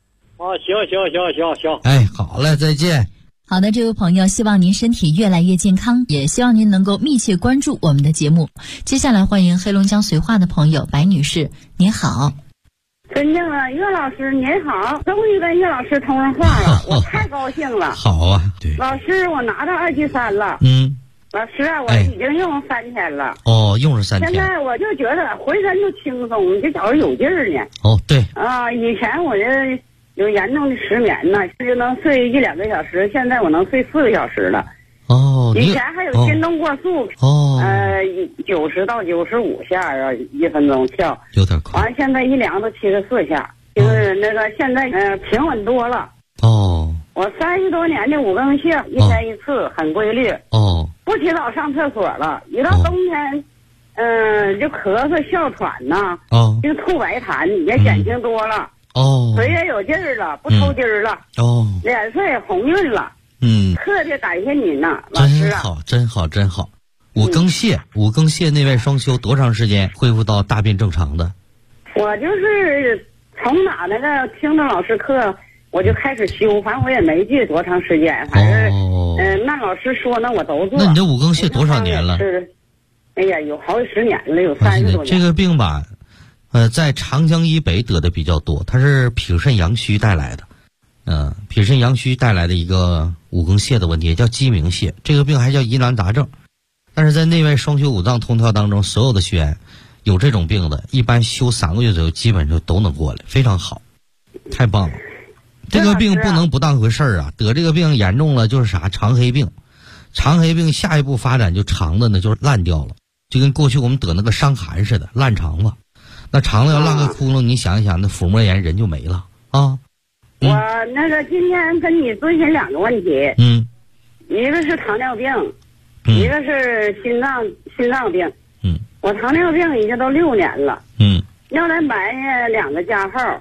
行。 哎，好嘞，再见。 好的，这位朋友，希望您身体越来越健康，也希望您能够密切关注我们的节目。接下来欢迎黑龙江绥化的朋友白女士，您好。 尊敬的岳老师您好，终于跟岳老师通上话了，我太高兴了。 好啊，对。 老师，我拿到2级3了。老师啊，我已经用3天了。 用了3天。 现在我就觉得浑身就轻松，这觉着有劲儿呢。 对。 以前我这有严重的失眠呢，就能睡1-2个小时，现在我能睡4个小时了。以前还有心动过速，90到95下啊，1分钟跳， 有点快。 完现在一量都74下，就是那个现在平稳多了。我30多年的5更性，1天1次，很规律。不起早上厕所了，一到冬天，就咳嗽哮喘呐，就吐白痰也减轻多了。腿也有劲儿了，不抽筋儿了。脸色也红润了。特别感谢您呐，老师啊！ 真好。5更泻内外双修多长时间恢复到大便正常的？ 我就是从哪那个听着老师课，我就开始修，反正我也没记多长时间，反正那老师说呢我都做。 那你这5更泻多少年了？ 哎呀，有好几10年了，有30多年。 这个病吧，在长江以北得的比较多，它是脾肾阳虚带来的。脾肾阳虚带来的一个5更泻的问题，也叫鸡鸣泻，这个病还叫疑难杂症。但是在内外双修5脏通调当中，所有的学员有这种病的，一般修3个月左右，基本上都能过来，非常好，太棒了。这个病不能不当回事儿啊！得这个病严重了就是啥？肠黑病，肠黑病下一步发展就肠子呢就是烂掉了，就跟过去我们得那个伤寒似的，烂肠子。那肠子要烂个窟窿，你想一想，那腹膜炎人就没了啊。 我那个今天跟你咨询2个问题，一个是糖尿病，一个是心脏病。我糖尿病已经都6年了，尿蛋白呢2个加号，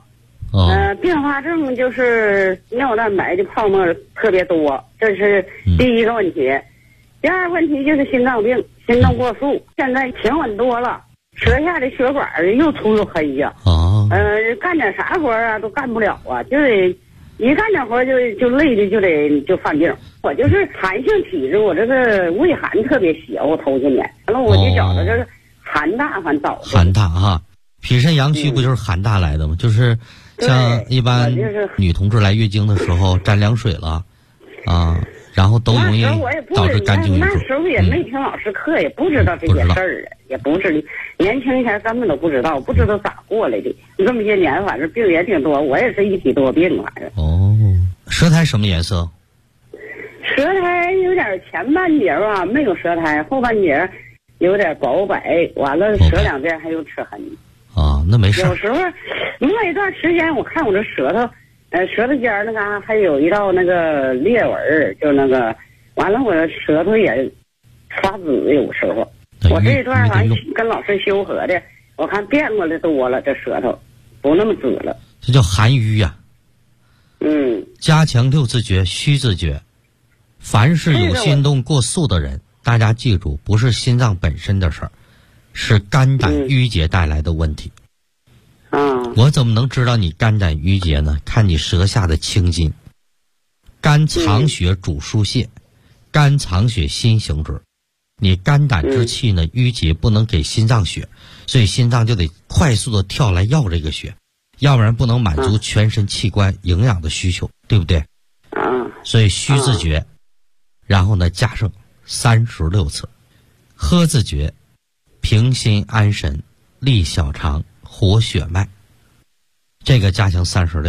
寒大哈，脾肾阳虚不就是寒大来的吗？就是像一般女同志来月经的时候沾凉水了啊。然后都容易导致肝经淤阻。 那时候也没听老师课，也不知道这些事儿啊，也不是年轻前根本都不知道，不知道咋过来的。这么些年，反正病也挺多，我也是一体多病，反正。 舌苔什么颜色？ 舌苔有点前半截吧，没有舌苔，后半截有点薄白，完了舌两边还有齿痕。 那没事。 有时候磨一段时间，我看我这舌头。舌头尖那嘎还有一道那个裂纹，就那个，完了我舌头也发紫，有时候。我这一段反正跟老师修合的，我看变过来多了，这舌头不那么紫了。 这叫寒瘀呀。加强六字诀、虚字诀。凡是有心动过速的人，大家记住，不是心脏本身的事儿，是肝胆郁结带来的问题。我怎么能知道你肝胆郁结呢？看你舌下的青筋。肝藏血主疏泄，肝藏血心行之。你肝胆之气呢郁结，不能给心脏血，所以心脏就得快速的跳来要这个血，要不然不能满足全身器官营养的需求，对不对？所以虚字诀，然后呢加上36次。喝字诀，平心安神，利小肠，活血脉。这个加强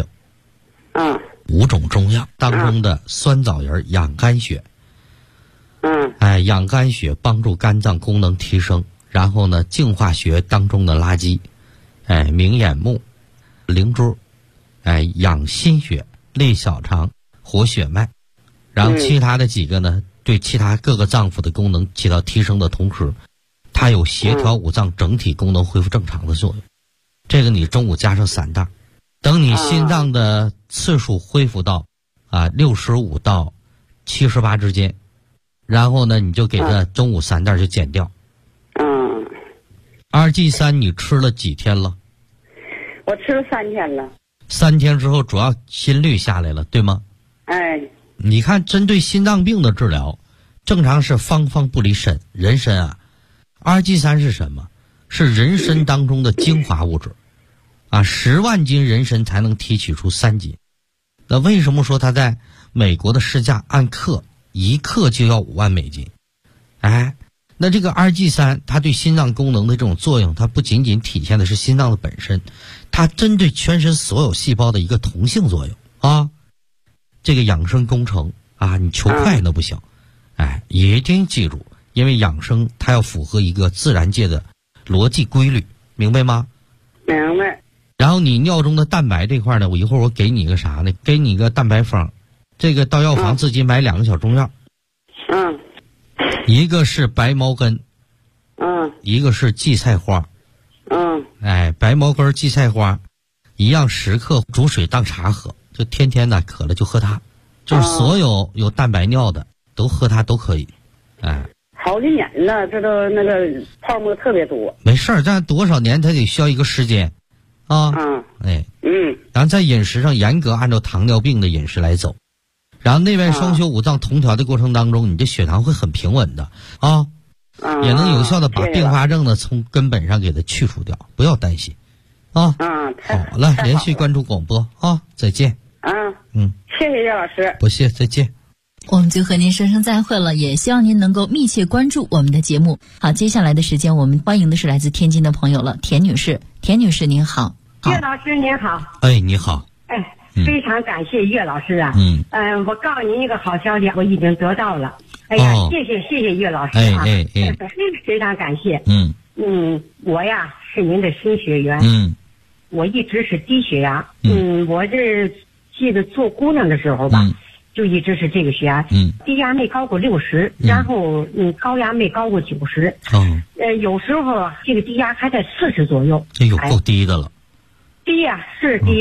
36。5种中药当中的酸枣仁养肝血。养肝血帮助肝脏功能提升，然后呢净化血当中的垃圾。明眼目、灵珠，养心血，利小肠，活血脉。然后其他的几个呢，对其他各个脏腑的功能起到提升的同时，它有协调五脏整体功能恢复正常的作用。这个你中午加上3袋，等你心脏的次数恢复到65到78之间，然后呢你就给它中午3袋就减掉。2G3你吃了几天了？ 我吃了3天了。 3天之后主要心率下来了，对吗？你看针对心脏病的治疗，正常是方方不离参，人参2G3是什么？是人参当中的精华物质，10万斤人参才能提取出3斤。那为什么说它在美国的市价按克1克就要5万美金？那这个 2G3 它对心脏功能的这种作用，它不仅仅体现的是心脏的本身，它针对全身所有细胞的一个同性作用这个养生工程你求快那不行，一定记住，因为养生它要符合一个自然界的逻辑规律，明白吗？ 明白。 然后你尿中的蛋白这块呢，我一会儿我给你个啥呢？给你个蛋白方，这个到药房自己买2个小中药。一个是白茅根，一个是荠菜花。白茅根、荠菜花一样10克煮水当茶喝，就天天呢渴了就喝它，就是所有有蛋白尿的都喝它都可以。 好几年了，这都那个泡沫特别多。 没事儿，但多少年它得需要一个时间然后在饮食上严格按照糖尿病的饮食来走，然后内外双修五脏同调的过程当中，你这血糖会很平稳的也能有效的把并发症呢从根本上给它去除掉，不要担心好了，连续关注广播再见。 谢谢叶老师。 不谢，再见。 我们就和您说声再会了，也希望您能够密切关注我们的节目。好，接下来的时间我们欢迎的是来自天津的朋友了，田女士。田女士您好。 叶老师您好。 你好。 非常感谢叶老师我告诉您一个好消息，我已经得到了。谢谢叶老师非常感谢。我呀是您的新学员。我一直是低血压。我这记得做姑娘的时候吧，就一直是这个血压。低压没高过60，然后高压没高过90。有时候这个低压还在40左右。 这有够低的了。 低呀，是低呀。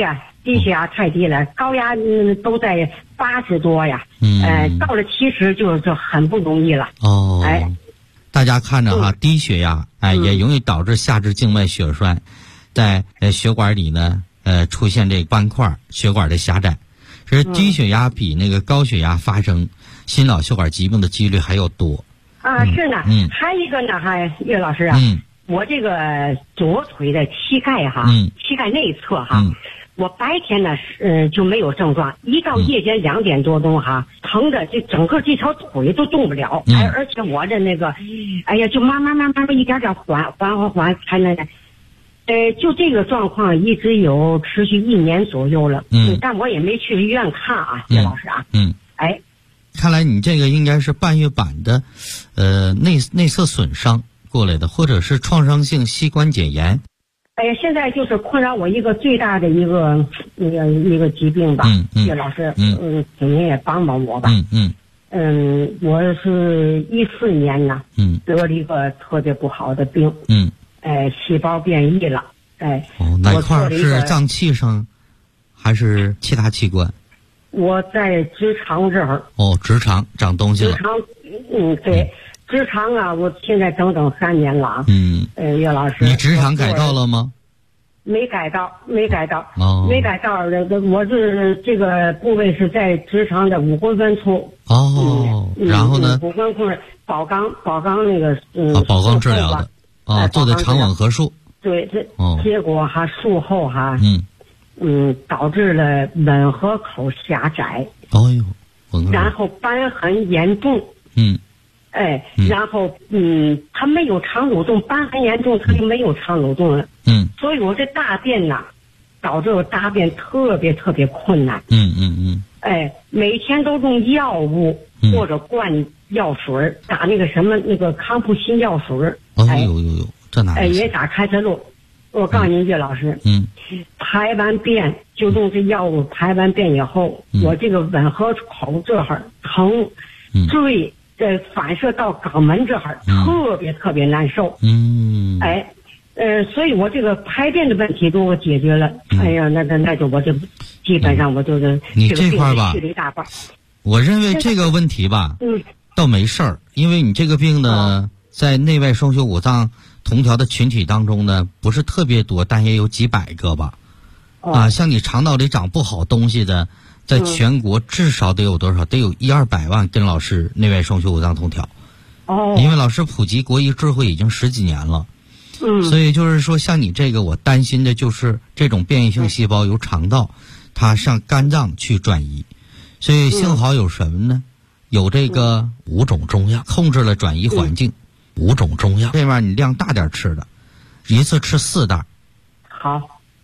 低血压太低了，高压都在80多呀。到了70就很不容易了。 哦，大家看着哈，低血压也容易导致下肢静脉血栓，在血管里呢出现这个斑块，血管的狭窄。其实低血压比那个高血压发生心脑血管疾病的几率还要多。 是呢。还一个呢，岳老师啊，我这个左腿的膝盖哈，膝盖内侧哈，我白天呢就没有症状，一到夜间2点多钟哈，疼的就整个这条腿都动不了，而且我的那个，哎呀，就慢慢一点点缓才能。就这个状况一直有持续1年左右了。但我也没去医院看啊，岳老师啊。 看来你这个应该是半月板的内侧损伤过来的，或者是创伤性膝关节炎。 现在就是困扰我一个最大的一个疾病吧。岳老师，请您也帮帮我吧。我是14年呢，得了一个特别不好的病。细胞变异了。 哪块是脏器上，还是其他器官？ 我在直肠这儿。 直肠长东西了。 直肠，对，直肠啊，我现在整3年了。岳老师， 你直肠改道了吗？ 没改道。没改道。我是这个部位是在直肠的5公分处。 然后呢？5 公分，保肛那个保肛治疗的。做的肠吻合术。 对，结果术后导致了吻合口狭窄。然后瘢痕严重。然后它没有肠蠕动，瘢痕严重，它就没有肠蠕动了。所以我这大便呐，导致我大便特别困难。每天都用药物或者灌药水，打那个什么那个康复新药水。 这哪？ 也打开塞露。我告诉您，岳老师，排完便就用这药物，排完便以后，我这个吻合口这儿疼，坠，反射到肛门这儿，特别难受。所以我这个排便的问题都解决了。那就我就基本上我就是你这块吧， 去了一大半。 我认为这个问题吧，倒没事儿，因为你这个病呢，在内外双修五脏同调的群体当中呢，不是特别多，但也有几百个吧。像你肠道里长不好东西的，在全国至少得有多少？得有100-200万跟老师内外双修五脏同调。因为老师普及国医智慧已经10几年了。所以就是说，像你这个，我担心的就是这种变异性细胞由肠道它向肝脏去转移。所以幸好有什么呢？有这个5种中药控制了转移环境。5种中药，这面你量大点吃的，一次吃4袋。 好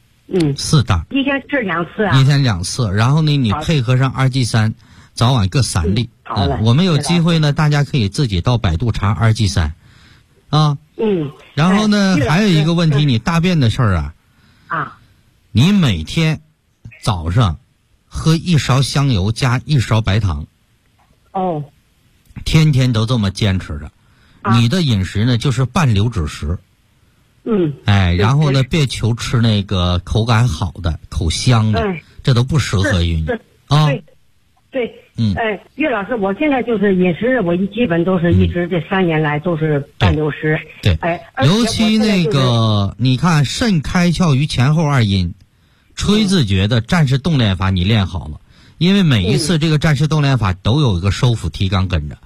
，4袋， 一天吃2次啊？ 一天2次，然后呢，你配合上2G3，早晚各3粒。 好嘞。 我们有机会呢，大家可以自己到百度查2G3，然后呢，还有一个问题，你大便的事儿你每天早上喝1勺香油加1勺白糖。天天都这么坚持着。你的饮食呢，就是半流质食。然后呢，别求吃那个口感好的、口香的，这都不适合于你对。岳老师，我现在就是饮食，我基本都是一直这3年来都是半流食。 对，尤其那个，你看肾开窍于前后2阴，吹自觉的战士动练法你练好了，因为每一次这个战士动练法都有一个收腹提肛跟着。